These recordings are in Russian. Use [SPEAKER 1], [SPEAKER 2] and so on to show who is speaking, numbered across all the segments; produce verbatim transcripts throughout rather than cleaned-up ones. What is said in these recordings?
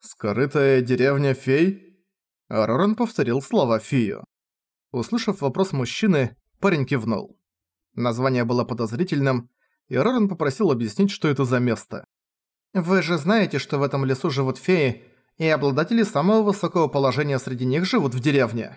[SPEAKER 1] «Скрытая деревня фей?» Роран повторил слова Фию. Услышав вопрос мужчины, парень кивнул. Название было подозрительным, и Роран попросил объяснить, что это за место. «Вы же знаете, что в этом лесу живут феи, и обладатели самого высокого положения среди них живут в деревне.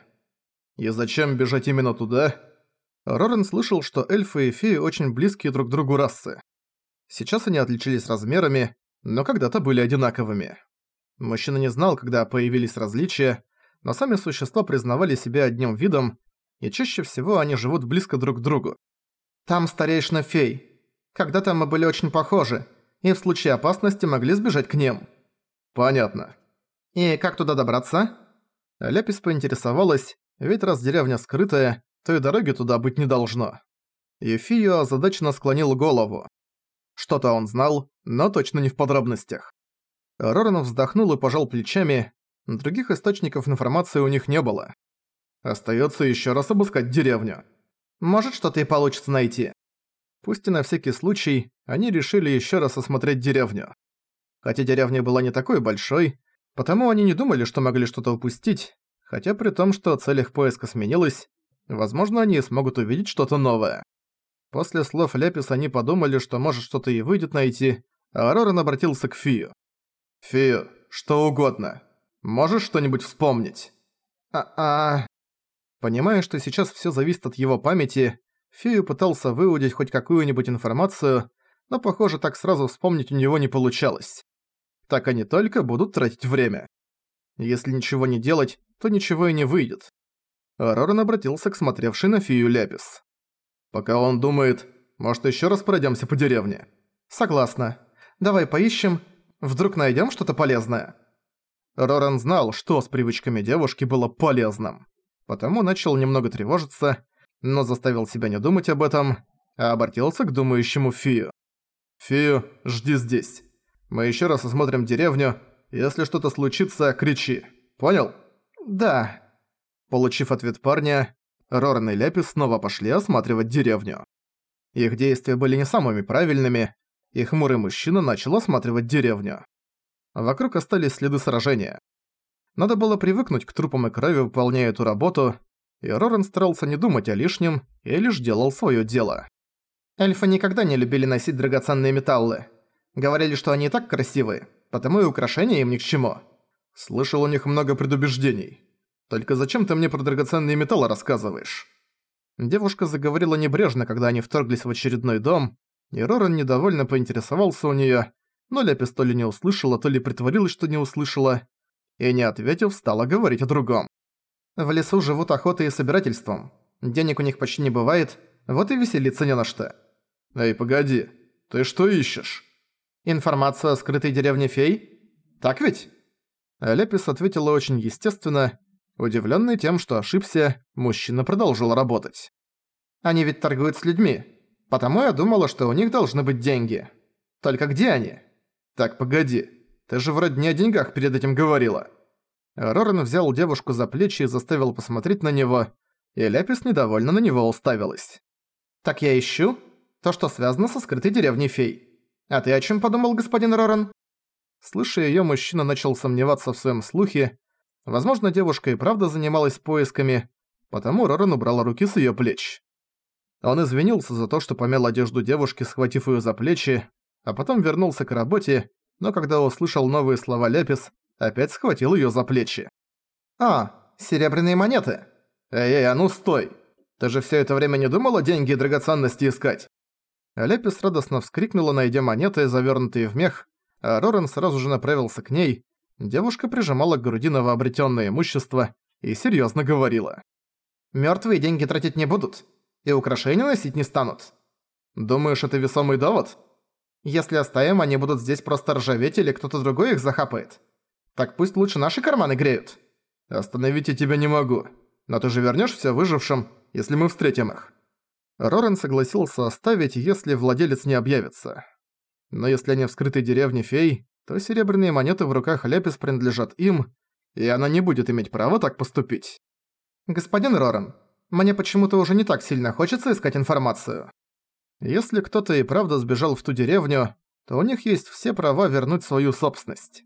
[SPEAKER 1] И зачем бежать именно туда?» Роран слышал, что эльфы и феи очень близкие друг к другу расы. Сейчас они отличились размерами, но когда-то были одинаковыми. Мужчина не знал, когда появились различия, но сами существа признавали себя одним видом, и чаще всего они живут близко друг к другу. «Там старейшина фей. Когда-то мы были очень похожи, и в случае опасности могли сбежать к ним». «Понятно». «И как туда добраться?» Ляпис поинтересовалась, ведь раз деревня скрытая, то и дороги туда быть не должно. И Фию озадаченно склонил голову. Что-то он знал, но точно не в подробностях. Роран вздохнул и пожал плечами, других источников информации у них не было. Остаётся ещё раз обыскать деревню. Может, что-то и получится найти. Пусть и на всякий случай, они решили ещё раз осмотреть деревню. Хотя деревня была не такой большой, потому они не думали, что могли что-то упустить, хотя при том, что цель их поиска сменилась, возможно, они смогут увидеть что-то новое. После слов Ляпис они подумали, что может что-то и выйдет найти, а Роран обратился к Фию. «Фию, что угодно. Можешь что-нибудь вспомнить?» «А-а...» Понимая, что сейчас всё зависит от его памяти, Фию пытался выудить хоть какую-нибудь информацию, но, похоже, так сразу вспомнить у него не получалось. Так они только будут тратить время. Если ничего не делать, то ничего и не выйдет. Роран обратился к смотревшей на Фию Ляпис. «Пока он думает, может, ещё раз пройдёмся по деревне?» «Согласна. Давай поищем. Вдруг найдём что-то полезное?» Роран знал, что с привычками девушки было полезным. Потому начал немного тревожиться, но заставил себя не думать об этом, а обратился к думающему Фию. «Фию, жди здесь. Мы ещё раз осмотрим деревню. Если что-то случится, кричи. Понял?» «Да». Получив ответ парня, Роран и Ляпис снова пошли осматривать деревню. Их действия были не самыми правильными, и хмурый мужчина начал осматривать деревню. Вокруг остались следы сражения. Надо было привыкнуть к трупам и крови, выполняя эту работу, и Роран старался не думать о лишнем и лишь делал своё дело. Эльфы никогда не любили носить драгоценные металлы. Говорили, что они и так красивые, потому и украшения им ни к чему. Слышал, у них много предубеждений. Только зачем ты мне про драгоценные металлы рассказываешь?» Девушка заговорила небрежно, когда они вторглись в очередной дом, и Роран недовольно поинтересовался у неё, но Ляпис то ли не услышала, то ли притворилась, что не услышала, и, не ответив, стала говорить о другом. «В лесу живут охотой и собирательством. Денег у них почти не бывает, вот и веселиться не на что». «Эй, погоди, ты что ищешь?» «Информацию о скрытой деревне фей? Так ведь?» Ляпис ответила очень естественно. Удивлённый тем, что ошибся, мужчина продолжил работать. «Они ведь торгуют с людьми, потому я думала, что у них должны быть деньги. Только где они?» «Так, погоди, ты же вроде не о деньгах перед этим говорила». Роран взял девушку за плечи и заставил посмотреть на него, и Ляпис недовольно на него уставилась. «Так я ищу то, что связано со скрытой деревней фей. А ты о чём подумал, господин Роран?» Слыша её, мужчина начал сомневаться в своём слухе. Возможно, девушка и правда занималась поисками, потому Роран убрал руки с её плеч. Он извинился за то, что помял одежду девушки, схватив её за плечи, а потом вернулся к работе, но когда услышал новые слова Ляпис, опять схватил её за плечи. «А, серебряные монеты! Эй-эй, а ну стой! Ты же всё это время не думала деньги и драгоценности искать?» Ляпис радостно вскрикнула, найдя монеты, завёрнутые в мех, а Роран сразу же направился к ней. Девушка прижимала к груди новообретённое имущество и серьёзно говорила. «Мёртвые деньги тратить не будут, и украшения носить не станут. Думаешь, это весомый довод? Если оставим, они будут здесь просто ржаветь или кто-то другой их захапает. Так пусть лучше наши карманы греют». «Остановить я тебя не могу, но ты же вернёшь всё выжившим, если мы встретим их». Роран согласился оставить, если владелец не объявится. Но если они в скрытой деревне фей, то серебряные монеты в руках Ляпис принадлежат им, и она не будет иметь права так поступить. «Господин Роран, мне почему-то уже не так сильно хочется искать информацию. Если кто-то и правда сбежал в ту деревню, то у них есть все права вернуть свою собственность.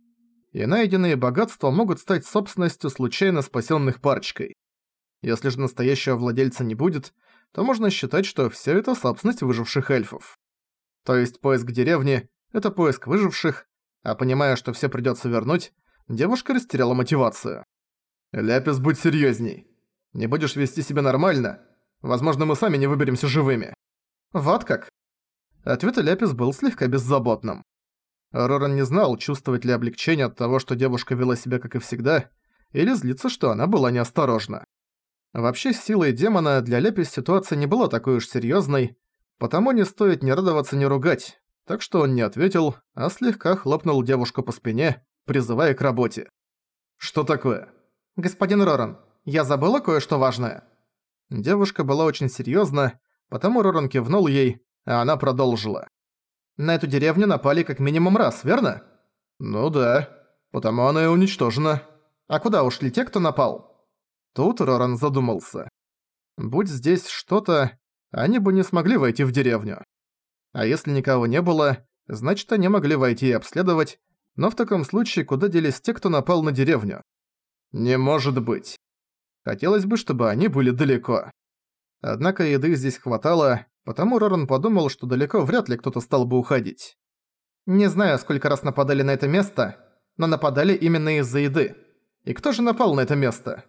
[SPEAKER 1] и найденные богатства могут стать собственностью случайно спасенных парочкой. Если же настоящего владельца не будет, то можно считать, что все это собственность выживших эльфов. То есть поиск деревни – это поиск выживших, а понимая, что все придётся вернуть, девушка растеряла мотивацию. «Ляпис, будь серьёзней. Не будешь вести себя нормально, возможно, мы сами не выберемся живыми». «Вот как?» Ответ Ляпис был слегка беззаботным. Роран не знал, чувствовать ли облегчение от того, что девушка вела себя как и всегда, или злиться, что она была неосторожна. Вообще, с силой демона для Ляпис ситуация не была такой уж серьёзной, потому не стоит ни радоваться, ни ругать, так что он не ответил, а слегка хлопнул девушку по спине, призывая к работе. «Что такое?» «Господин Роран, я забыла кое-что важное». Девушка была очень серьёзна, потому Роран кивнул ей, а она продолжила. «На эту деревню напали как минимум раз, верно?» «Ну да, потому она и уничтожена». «А куда ушли те, кто напал?» Тут Роран задумался. Будь здесь что-то, они бы не смогли войти в деревню. А если никого не было, значит, они могли войти и обследовать, но в таком случае куда делись те, кто напал на деревню? Не может быть. Хотелось бы, чтобы они были далеко. Однако еды здесь хватало, потому Роран подумал, что далеко вряд ли кто-то стал бы уходить. Не знаю, сколько раз нападали на это место, но нападали именно из-за еды. И кто же напал на это место?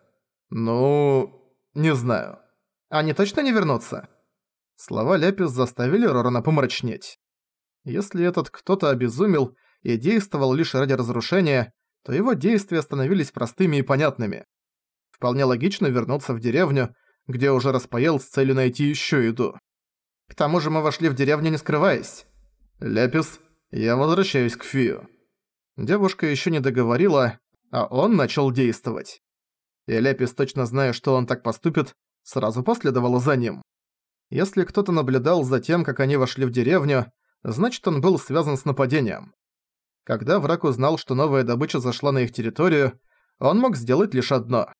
[SPEAKER 1] Ну, не знаю. Они точно не вернутся? Слова Ляпис заставили Рорана помрачнеть. Если этот кто-то обезумел и действовал лишь ради разрушения, то его действия становились простыми и понятными. Вполне логично вернуться в деревню, где уже распоел с целью найти ещё еду. К тому же мы вошли в деревню, не скрываясь. «Ляпис, я возвращаюсь к Фию». Девушка ещё не договорила, а он начал действовать. И Ляпис, точно зная, что он так поступит, сразу последовала за ним. Если кто-то наблюдал за тем, как они вошли в деревню, значит, он был связан с нападением. Когда враг узнал, что новая добыча зашла на их территорию, он мог сделать лишь одно.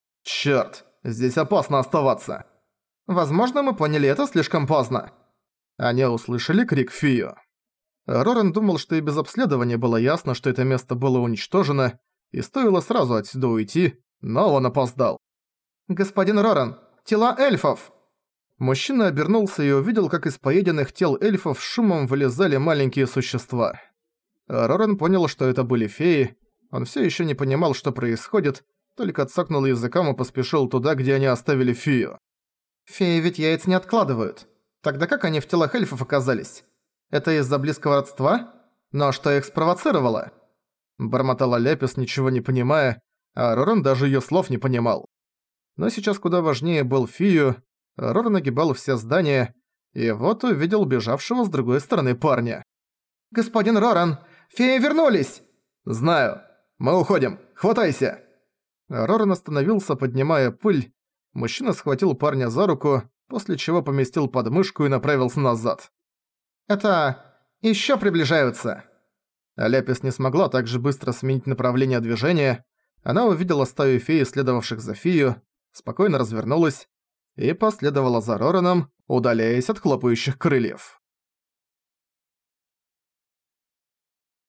[SPEAKER 1] «Чёрт, здесь опасно оставаться!» Возможно, мы поняли это слишком поздно. Они услышали крик Фию. Роран думал, что и без обследования было ясно, что это место было уничтожено, и стоило сразу отсюда уйти, но он опоздал. «Господин Роран, тела эльфов!» Мужчина обернулся и увидел, как из поеденных тел эльфов шумом вылезали маленькие существа. Роран понял, что это были феи, он всё ещё не понимал, что происходит, только цокнул языком и поспешил туда, где они оставили Фию. «Феи ведь яиц не откладывают. Тогда как они в телах эльфов оказались? Это из-за близкого родства? Но что их спровоцировало?» Бормотала Ляпис, ничего не понимая, а Роран даже её слов не понимал. Но сейчас куда важнее был Фию. Роран огибал все здания, и вот увидел бежавшего с другой стороны парня. «Господин Роран, феи вернулись!» «Знаю. Мы уходим. Хватайся!» Роран остановился, поднимая пыль. Мужчина схватил парня за руку, после чего поместил под мышку и направился назад. «Это... ещё приближаются!» Ляпис не смогла так же быстро сменить направление движения. Она увидела стаю фей, следовавших за Фию, спокойно развернулась и последовала за Рораном, удаляясь от хлопающих крыльев.